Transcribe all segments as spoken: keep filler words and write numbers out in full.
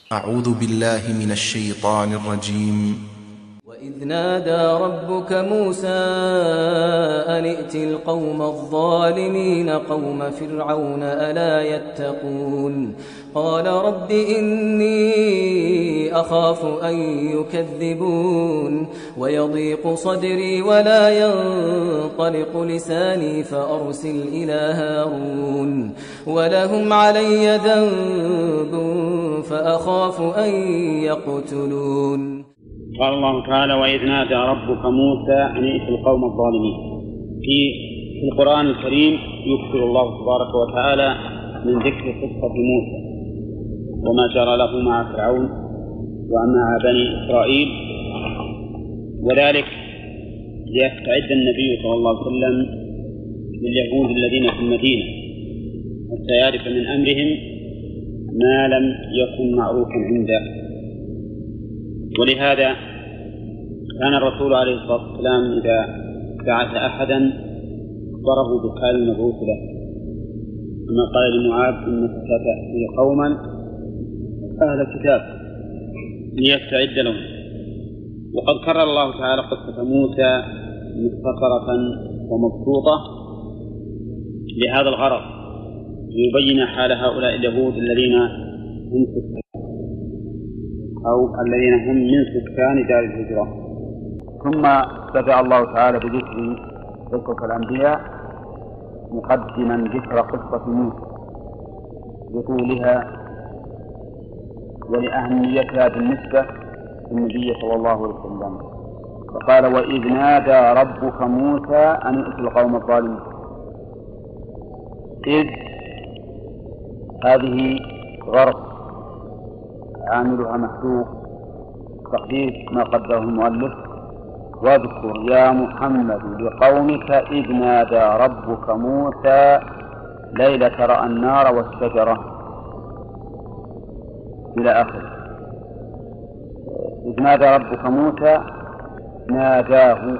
أعوذ بالله من الشيطان الرجيم. وإذ نادى ربك موسى أن ائت القوم الظالمين قوم فرعون ألا يتقون قال رب إني أخاف أن يكذبون ويضيق صدري ولا ينطلق لساني فأرسل إلى هارون ولهم علي ذنب فأخاف أن يقتلون. قال الله تعالى: وإذ نادى ربك موسى أن ائت القوم الظالمين. في في القرآن الكريم يكثر الله تبارك وتعالى من ذكر قصة موسى وما جرى له مع فرعون ومع بني إسرائيل، وذلك ليستعد النبي صلى الله عليه وسلم لليهود الذين في المدينة حتى يعرف من أمرهم ما لم يكن معروفا عنده. ولهذا كان الرسول عليه الصلاة والسلام إذا بعث أحدا أخبره بحال المبعوث له، كما قال لمعاذ: إنك ستأتي قوما أهل كتاب ليستعد لهم. وقد كرر الله تعالى قصة موسى مختصرة ومبسوطة لهذا الغرض، ليبين حال هؤلاء اليهود الذين هم أو الذين هم من سكان دار الهجرة. ثم بدأ الله تعالى بذكر قصة الأنبياء مقدما ذكر قصة موسى لطولها ولأهميتها بالنسبة للنبي صلى الله عليه وسلم. فقال: وإذ نادى ربك موسى أن ائت القوم الظالمين. إذ هذه غرض عاملها محذوف، تقدير ما قدره المؤلف: واذكر يا محمد لقومك إذ نادى ربك موسى ليلة رأى النار والشجرة إلى آخره. إذ نادى ربك موسى ناداه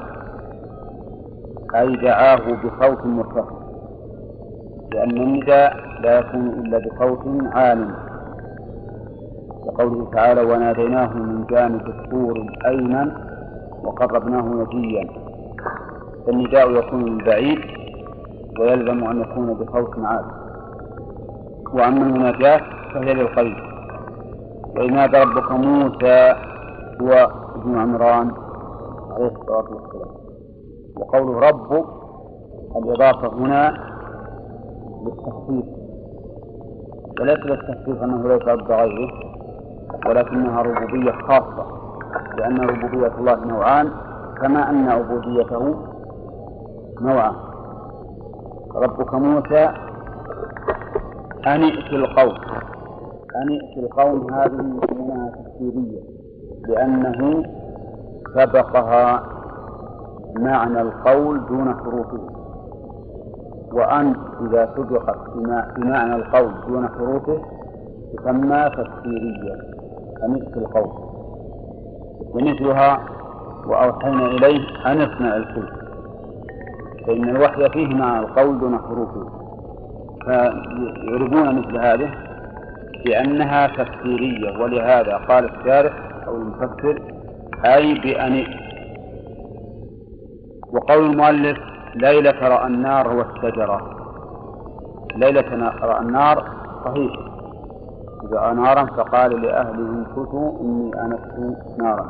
أي دعاه بصوت مرتفع، لأن النداء لا يكون إلا بصوت عال، وقوله تعالى: وناديناه من جانب الطور الأيمن وقربناه نجيا. فالنداء يكون من بعيد ويلزم أن يكون بصوت عال. وأما المناجاة فهي للقلب. وإذ نادى ربك موسى هو ابن عمران عليه الصلاة والسلام. وقوله رب الإضافة هنا للتخفيف، وليس للتخفيف أنه ليس رب غيره، ولكنها ربوبية خاصة، لأن ربوبية الله نوعان كما أن عبوديته نوعان. ربك موسى أن ائت القوم. أن ائت القوم هذه يسمونها تفسيرية، لأنه سبقها معنى القول دون حروفه، وأن إذا سبقت بمعنى القول دون حروفه تسمى تفسيرية. أن ائت القوم. ومثلها وأوحينا إليه أن اصنع الفلك، فإن الوحي فيه معنى القول دون حروفه، فيعرفون مثل هذه بأنها تفسيرية. ولهذا قال الشارح أو المفسر: أي بأن ائت. وقول المؤلف: ليلة رأى النار هو الشجرة. ليلة رأى النار صحيح، إذا رأى نارا فقال لأهله امكثوا إني آنست نارا.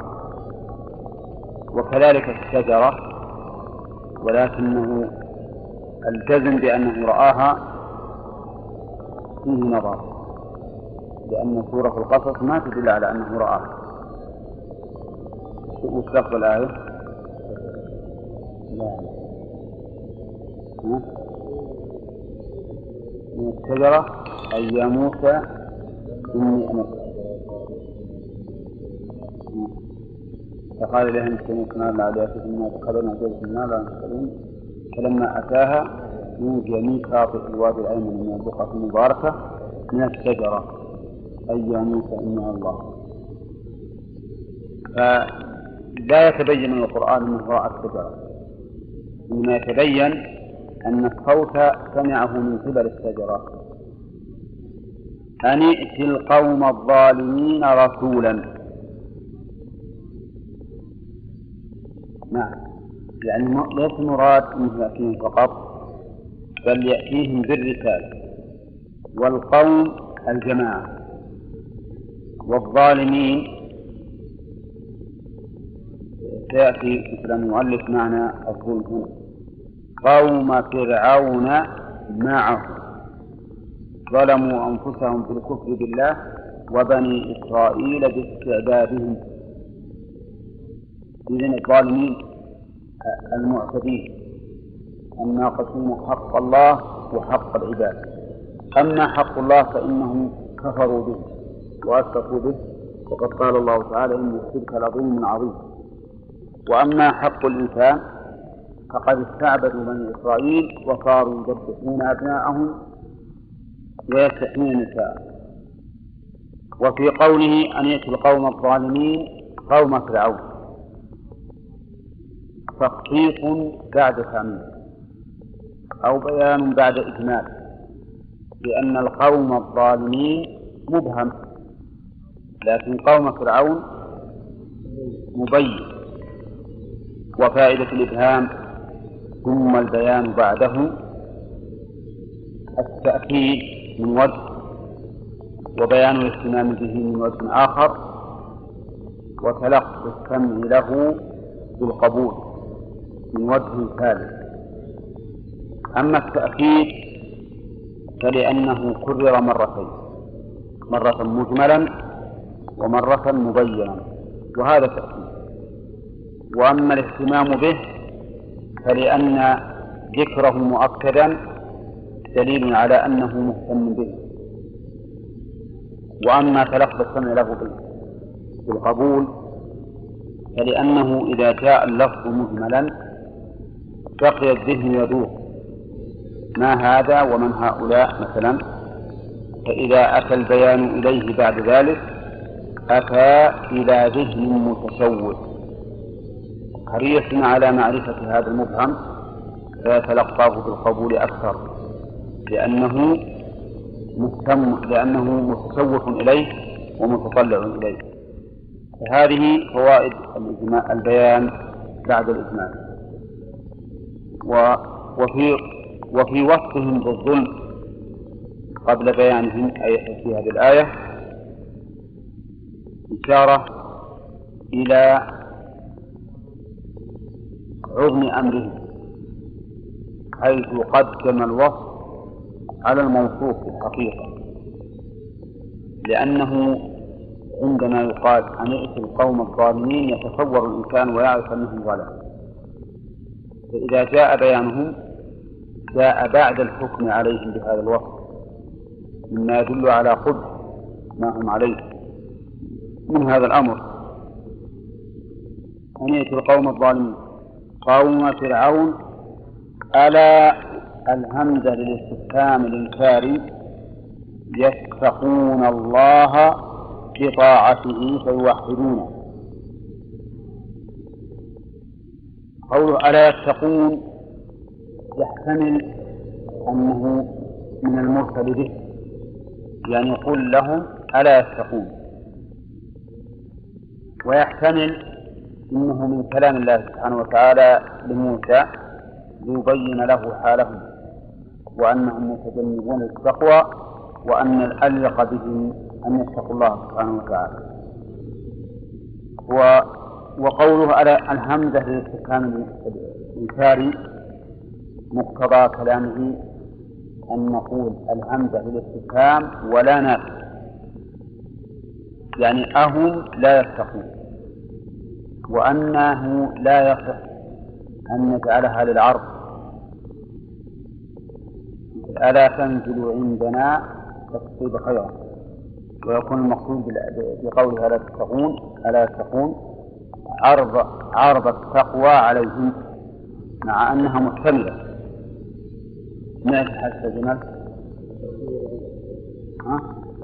وكذلك الشجرة، ولكنه الجزم بأنه رآها فيه نظر، لأن سورة القصص ما تدل على أنه رآها. وشرط الآية لا من الشجرة أي يا موسى إني أنا. فقال لهم كنت نار لعليكم إنا تقبلنا جلس النار لعنسلين. فلما أتاها نودي من شاطئ الوادي الأيمن من البقعة المباركة من الشجرة أي يا موسى إني الله. فلا يتبين من القرآن أنه رأى الشجرة، إنما يتبين أن الصوت سمعه من قبل الشجرة. أن ائت القوم الظالمين رسولا. نعم، يعني ليس مراد أن يأتيهم فقط، بل يأتيهم بالرسالة. والقوم الجماعة، والظالمين سيأتي في كلام المؤلف معنى الظلم هنا قوم فرعون معه ظلموا أنفسهم بالكفر بالله وبني إسرائيل باستعبادهم. إذن الظالمين المعتدين الناقصين حق الله وحق العباد. أما حق الله فإنهم كفروا به وأشركوا به، وقد قال الله تعالى إن الشرك لظلم عظيم. وأما حق الإنسان فقد استعبدوا بني إسرائيل وصاروا يذبحون أبناءهم ويستحيون نساءهم. وفي قوله أن يأتي القوم الظالمين قوم فرعون تخصيص بعد تعميم أو بيان بعد إجمال، لأن القوم الظالمين مبهم، لكن قوم فرعون مبين. وفائدة الإبهام ثم البيان بعده التأكيد من وجه، وبيان الاهتمام به من وجه آخر، وتلقي السمع له بالقبول من وجه ثالث. أما التأكيد فلأنه كرر مرتين، مرة مجملا ومرة مبينا، وهذا تأكيد. وأما الاهتمام به فلأن ذكره مؤكدا دليل على أنه مهتم به. وأما تلقي السمع له بالقبول فلأنه إذا جاء اللفظ مجملا بقي الذهن يدور ما هذا ومن هؤلاء مثلا، فإذا أتى البيان إليه بعد ذلك أتى إلى ذهن متشوش حريص على معرفة هذا المبهم فيتلقاه بالقبول أكثر، لأنه مهتم لأنه متشوف إليه ومتطلع إليه. فهذه فوائد البيان بعد الإجمال. وفي وفي وصفهم بالظلم قبل بيانهم أي في هذه الآية إشارة إلى عظم أمرهم، حيث قدم الوصف على الموصوف في الحقيقة، لأنه عندما يقال أن ائت القوم الظالمين يتصور الإنسان ويعرف أنهم ظلموا، فإذا جاء بيانهم جاء بعد الحكم عليهم بهذا الوصف مما يدل على قبح ما هم عليه من هذا الأمر. أن ائت القوم الظالمين قوم فرعون ألا الهمزة للاستفهام الإنكاري يتقون الله بطاعته فيوحدونه. قوله ألا يتقون يحتمل أنه من المرسل به، يعني يقول لهم ألا يتقون، ويحتمل إنه من كلام الله سبحانه وتعالى لموسى ليبين له حالهم وأنهم متجنبون التقوى وأن الأليق بهم أن يتقوا الله سبحانه وتعالى. وقوله على الهمزة للاستفهام الإنكاري مقتضى كلامه أن نقول الهمزة للاستفهام ولا نافع، يعني أهم لا يتقون، وأنه لا يصح أن نجعلها للعرض ألا تنزل عندنا تقصد خيرا، ويكون المقصود بقولها لا تتقون ألا تتقون عرض عرض التقوى عليهم مع أنها محتملة. ماذا حتى جمال؟ ها؟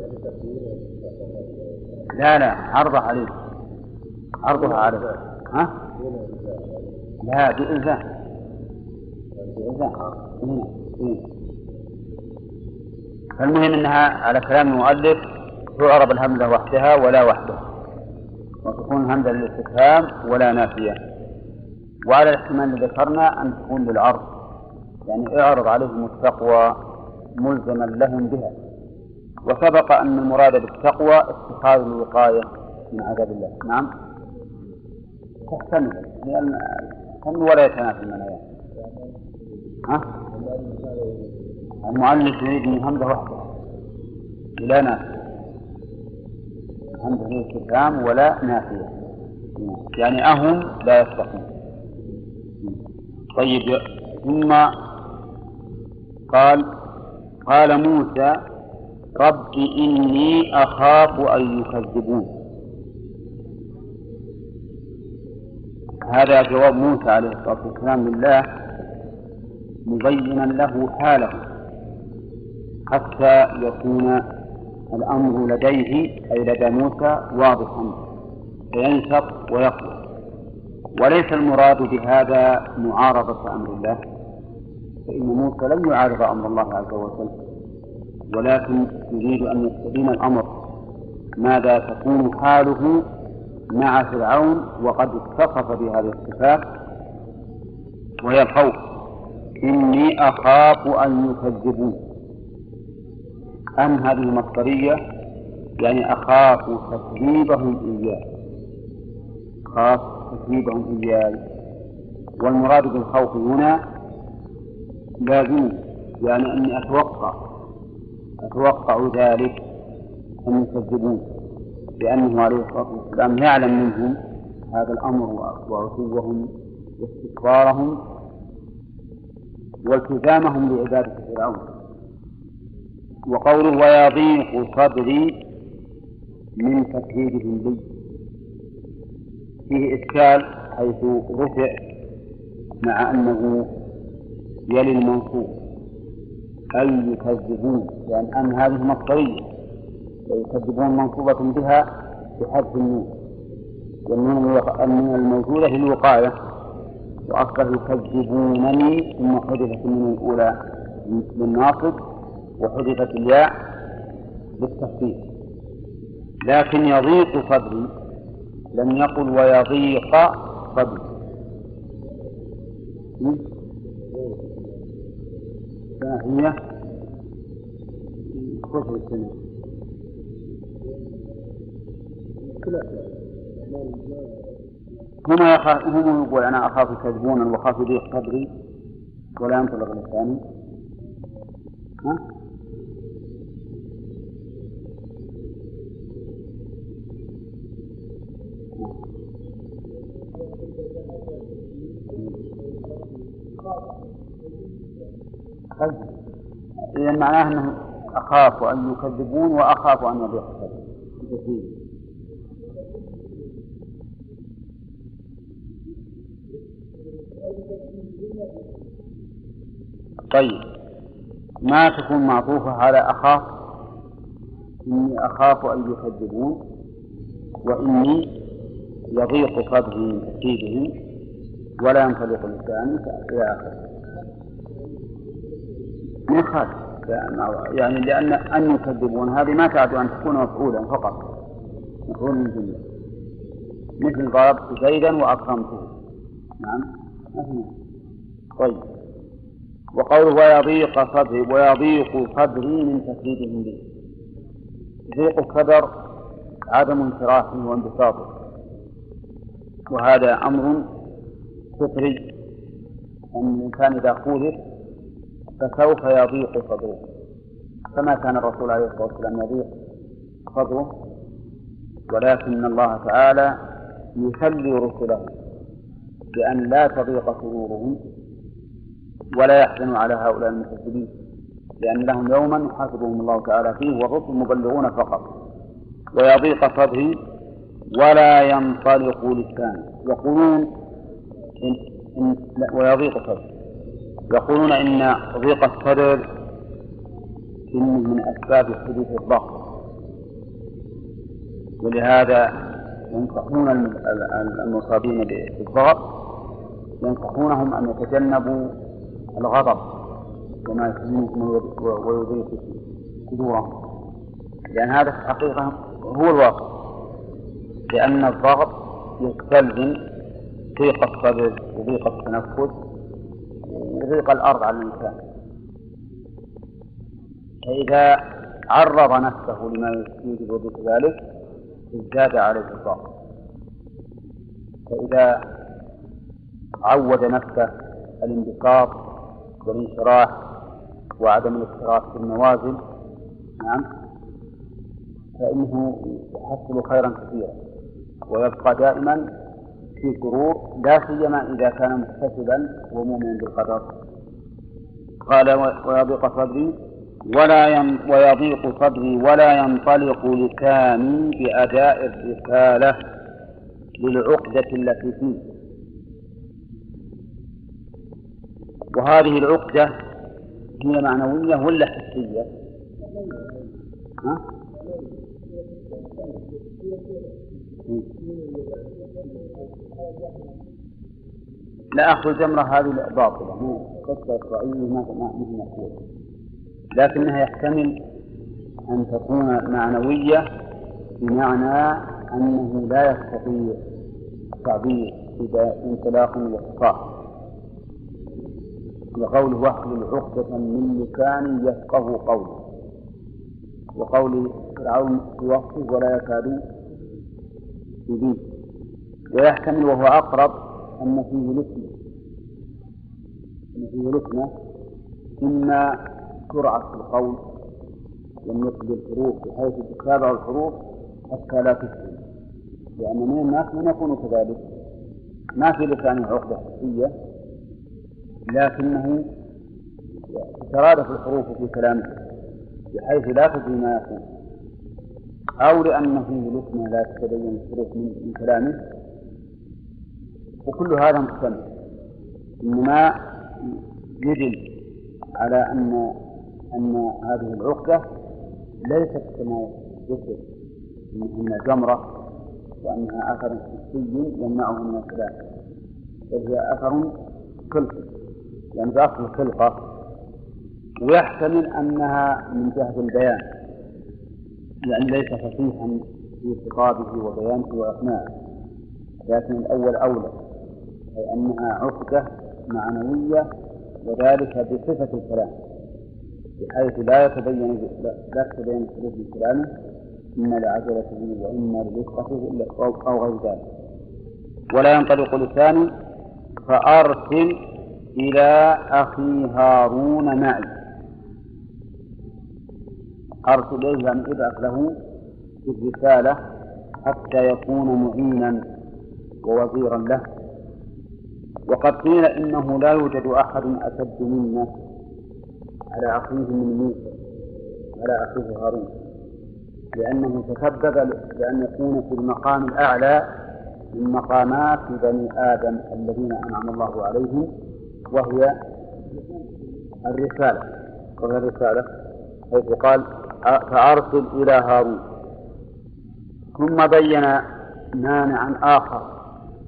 لا لا عرضها عليه عرضها عليه ها؟ لا بإلزام بإلزام فالمهم أنها على كلام المؤلف تعرب الهمزة وحدها ولا وحدها، وتكون همزة للاستفهام ولا نافية. وعلى الاحتمال اللي ذكرنا أن تكون للعرض، يعني اعرض عليهم التقوى ملزما لهم بها. وسبق أن المراد بالتقوى اتخاذ الوقاية من عذاب الله. نعم تحتمل لأن ولا يتنافى المنايا. ها؟ المؤلف يريد من همزة واحدة ولا نافية، همزة الاستفهام ولا نافية، يعني أهم لا يستقيم. طيب ثم قال قال موسى رب إني أخاف أن يكذبون. هذا جواب موسى عليه الصلاة والسلام لله مبينا له حاله حتى يكون الأمر لديه أي لدى موسى واضحا فينشط ويقوى. وليس المراد بهذا معارضة أمر الله، فإن موسى لم يعارض أمر الله عز وجل، ولكن يريد أن يستبين الأمر ماذا تكون حاله مع فرعون وقد اتصف بهذه الصفات وهي الخوف. إني أخاف أن يكذبون. أن هذه مصدرية يعني أخاف تكذيبهم إياه، أخاف تكذيبهم إياه. والمراد بالخوف هنا لازم، يعني أني أتوقع أتوقع ذلك أن يكذبون، لأنه عليه الصلاة والسلام يعلم منهم هذا الأمر وعتوهم واستكبارهم والتزامهم لعبادة فرعون. وقوله ويضيق صدري من تكذيبهم لي فيه إشكال حيث رفع مع أنه يلي المنصوب أي يكذبون، لأن أن هذه مصدرية ويكذبون منصوبة بها بحذف النون، والنون الموجودة هي الوقاية، وأصله يكذبونني ثم حذفت النون الأولى للناصب وحذفت الياء للتخفيف. لكن يضيق صدري لم يقل ويضيق صدري. هي كفر السنة هما يخاف هم يقول أنا أخاف يكذبون وأخاف يضيق صدري ولا ينطلق لساني. ها؟ إذن معناه أنه أخاف أن يكذبون وأخاف أن يضيق صدري. طيب ما تكون معطوفة على أخاف، إني أخاف أن يكذبون وإني يضيق صدري من تكذيبه ولا ينطلق لساني إلى آخره. من خالف يعني لأن أن يكذبون هذه ما تعد أن تكون مفعولا فقط، مفعول من جملة، مثل ضربت زيدا وأكرمته. نعم. طيب وقوله ويضيق صدري ويضيق صدري من تكذيبهم به. ضيق الصدر عدم انشراحه وانبساطه، وهذا أمر فطري أن الإنسان إذا خولف فسوف يضيق صدره، كما كان الرسول عليه الصلاة والسلام يضيق صدره، ولكن الله تعالى يخلي رسله بأن لا تضيق صدورهم ولا يحزنوا على هؤلاء المكذبين، لأن لهم يوما يحاسبهم الله تعالى فيه والرسل مبلغون فقط. ويضيق صدري ولا ينطلق لساني. يقولون إن إن ويضيق صدري يقولون إن ضيق الصدر إنه من أسباب حدوث الضغط، ولهذا ينصحون المصابين بالضغط ينصحونهم أن يتجنبوا الغضب وما يسمونه ويضيق فيه، صدورهم، لأن هذا في الحقيقة هو الواقع، لأن الضغط يستلزم ضيق الصدر وضيق التنفس وضيق الأرض على الإنسان. فإذا عرض نفسه لما يوجب ذلك ازداد عليه الضغط. فإذا عود نفسه الانبساط والانشراح وعدم الاضطراب في النوازل، نعم، فإنه يحصل خيرا كثيرا ويبقى دائما في سرور، لا سيما إذا كان محتسبا ومؤمنا بالقدر. قال ويضيق صدري ولا ين... ويضيق صدري ولا ينطلق لساني بأداء الرسالة للعقدة التي فيه. وهذه العقدة هي معنوية ولا حسية؟ ها؟ لا أخذ الجمرة هذه باطلة، مو قصة إسرائيلية ما هي مقبولة، لكنها يحتمل أن تكون معنوية بمعنى أنه لا يستطيع تعبير إذا انطلاق واختصار، وقوله واحلل عقدة من لساني يفقه قوله، وقول فرعون في وقته ولا يكاد يبين. ويحتمل وهو أقرب أن فيه لسنة، أن فيه لسنة إما سرعة القول والنطق بالحروف بحيث تتابع الحروف حتى لا تفهم، لأن من الناس من يكون كذلك ما في لسانه عقدة حسية لكنه تترادف الحروف في كلامه بحيث لا تدري ما يكون، أو لأنه فيه لسنة لا تتبين الحروف من كلامه، وكل هذا محتمل. إنما يدل على أن أن هذه العقدة ليست كما يذكر أنها جمرة وأنها أثر حسي يمنعه من الكلام، بل هي أثر خلقي، يعني بأصل الخلقة. ويحتمل أنها من جهة البيان، يعني ليس فصيحا في خطابه وبيانه وإقناعه، لكن الأول أولى، أي أنها عقدة معنوية وذلك بصفة الكلام بحيث لا يتبين لا تتبين الحروف من كلامه إما لعجلته وإما لرقته أو غير ذلك. ولا ينطلق لساني فأرسل إلى أخي هارون معي. أرسل إليه يعني ابعث له بالرسالة حتى يكون معينا ووزيرا له. وقد قيل إنه لا يوجد أحد أشد منا على أخيه من موسى على أخيه هارون، لأنه تسبب لأن يكون في المقام الأعلى من مقامات بني آدم الذين أنعم الله عليهم، وهي الرسالة وهي الرسالة حيث قال فأرسل إلى هارون. ثم بين مانعا آخر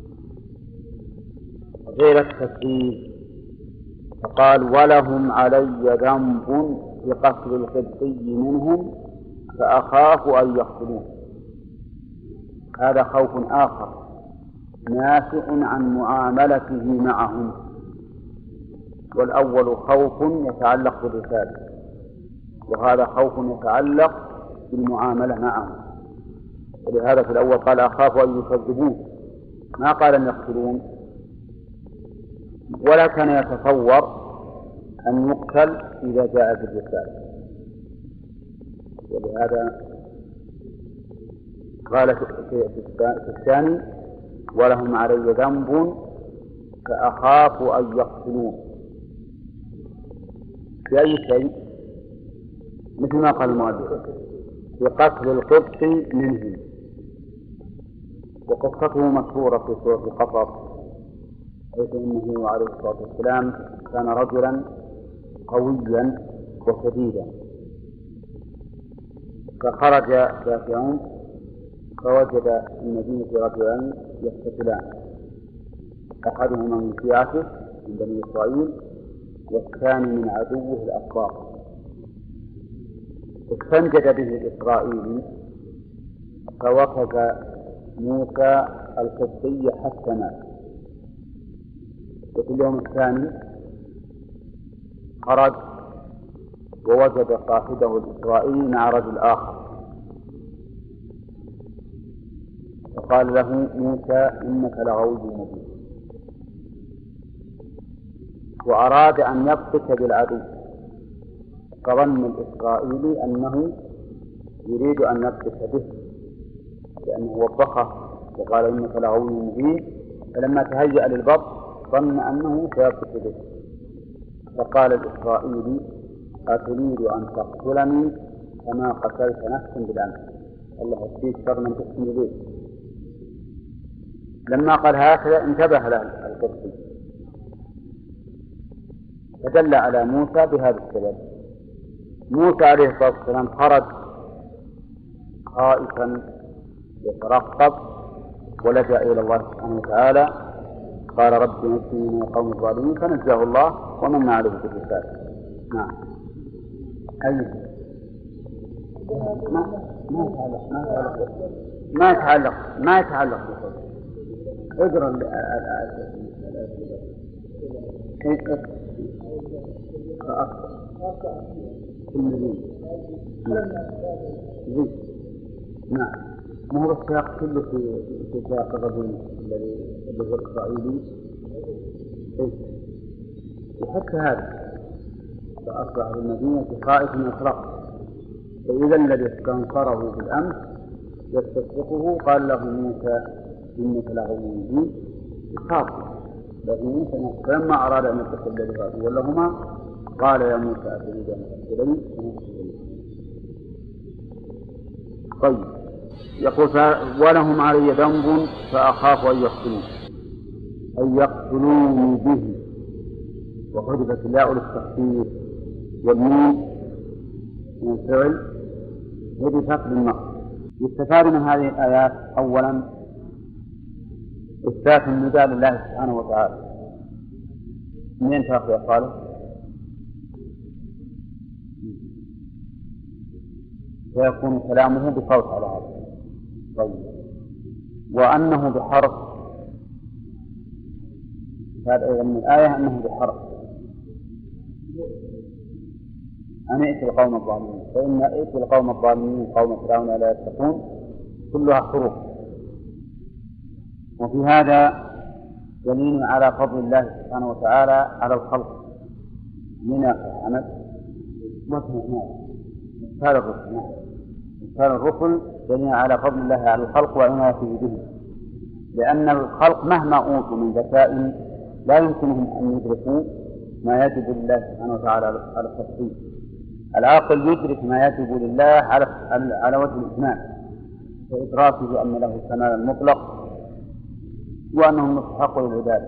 غير التكذيب فقال ولهم علي ذنب بقتل القبطي منهم فأخاف أن يقتلون. هذا خوف آخر ناشئ عن معاملته معهم، والأول خوف يتعلق بالرسالة، وهذا خوف يتعلق بالمعاملة معهم. ولهذا في الأول قال أخاف أن يكذبون، ما قال أن يقتلون، ولا كان يتصور أن يقتل إذا جاء بالرسالة. ولهذا قال في الثاني ولهم علي ذنب فأخاف أن يقتلون في أي شيء، مثل ما قال المؤلف في قتل القبط منهم. وقصته مشهورة في سورة القصص، حيث إنه عليه الصلاة والسلام كان رجلا قويا وشديدا، فخرج دافعون فوجد في المدينة رجلان يقتتلان، أحدهما من شيعته من بني إسرائيل والثاني من عدوه الأكبر. استنجد به الإسرائيلي فوقف موسى القبطي حتى مات. وفي اليوم الثاني خرج ووجد صاحبه الإسرائيلي مع رجل آخر، فقال له موسى إنك لغوي مبين، وأراد أن يبطش بالعدو، فظن الإسرائيلي أنه يريد أن يبطش به لأنه وبخه وقال إنك لغوي مبين، فلما تهيأ للبطش ظن أنه سيبطش به، فقال الإسرائيلي أتريد أن تقتلني كما قتلت نفسا بالأمس؟ الله يكفيك شر من تحسن إليه. لما قال هكذا انتبه له القبطي فدل على موسى بهذا السبب. موسى عليه الصلاة والسلام خرج خائفا يترقب ولجأ إلى الله سبحانه وتعالى، قال رب نجني من القوم الظالمين، فنجاه الله ومن عليه بالرسالة. نعم. أيضا ما ما يتعلق ما يتعلق ما يتعلق اقرأ الآية. نعم. ما هو السياق كله في سياق الرجل الذي هو الإسرائيلي، وحتى هذا فأصبح المدينة خائف يطرق، فإذا الذي استنصره بالأمس يستصدقه قال له موسى إنك لغوي مبين، خاف له موسى. فلما أراد أن يتصل الذي غادوا لهما قال يا موسى أتريد أن تقتلني؟ طيب، يقول ولهم علي ذنب فأخاف أن يقتلون أن يقتلوني به، وحذفت الياء للتخفيف والميم من الفعل حذفت للنقص. يستفاد من هذه الآيات أولا إثبات النداء لله سبحانه وتعالى. منين تأخذ يا صالح؟ فيكون كلامه بصوت على هذا. طيب، وأنه بحرف، هذا أيضا من الآية أنه بحرف أن ائت القوم الظالمين، فإن ائت القوم الظالمين قوم فرعون لا يتقون كلها حروف. وفي هذا دليل على فضل الله سبحانه وتعالى على الخلق من عمل مثال الرسل. مثال الرسل دليل على فضل الله على الخلق وعنايته به، لأن الخلق مهما أوتوا من ذكاء لا يمكنهم أن يدركوا ما يجب لله سبحانه وتعالى على التفصيل. العاقل يدرك ما يجب لله على على وجه الإجمال، وإدراكه بأن له الكمال المطلق وأنه مستحق للعبادة،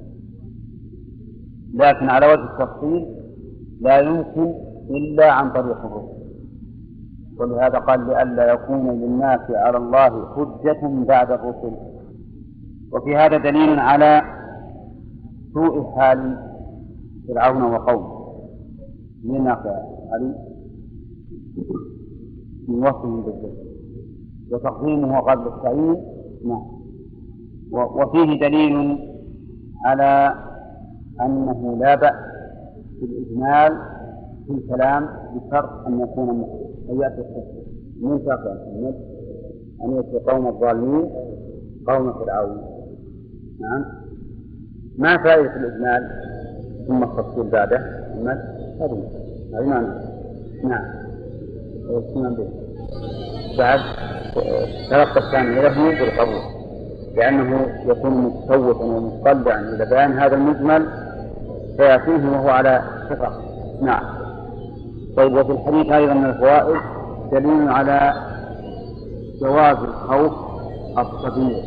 لكن على وجه التفصيل لا يمكن إلا عن طريق الرسل. ولهذا قال لئلا يكون للناس على الله حجة بعد الرسل. وفي هذا دليل على سوء حال فرعون وقومه من علي من وصفهم بالذات وتقديمه قبل التعيين. وفيه دليل على أنه لا بأس في الإجمال في الكلام بشرط أن يكون مخصوص. أن يأتي من شاقع أن يأتي قوم الظالمين قوم فرعون. نعم. ما فائدة الإجمال ثم التفصيل بعده؟ هذه هذه معنى. نعم. بعد تلقى الثاني له بالقبول، لأنه يكون متسوفا ومطلعا إلى بيان هذا المجمل فيأتيه وهو على ثقة. نعم. طيب، وفي الحديث أيضا من الفوائد دليل على جواز الخوف الطبيعي،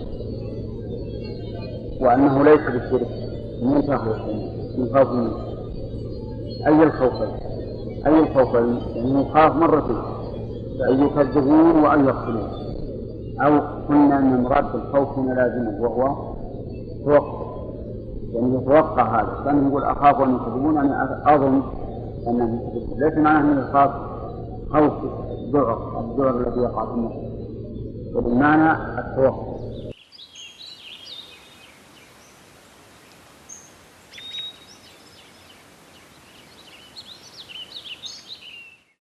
وأنه ليس بالشرك من فهو من خوف منه. أي الخوفين؟ أي الخوفين؟ يعني يخاف مرتين، أن يكذبون وأن يقتلون، أو قلنا أن المراد بالخوف هنا لازمه وهو توقع، يعني يتوقع هذا. كان يقول أخاف أن يكذبون، أنا أظن أنهم يكذبون، ليس معناه أنه يخاف خوف الذعر الذعر الذي يقع في النفس، وبالمعنى التوقف.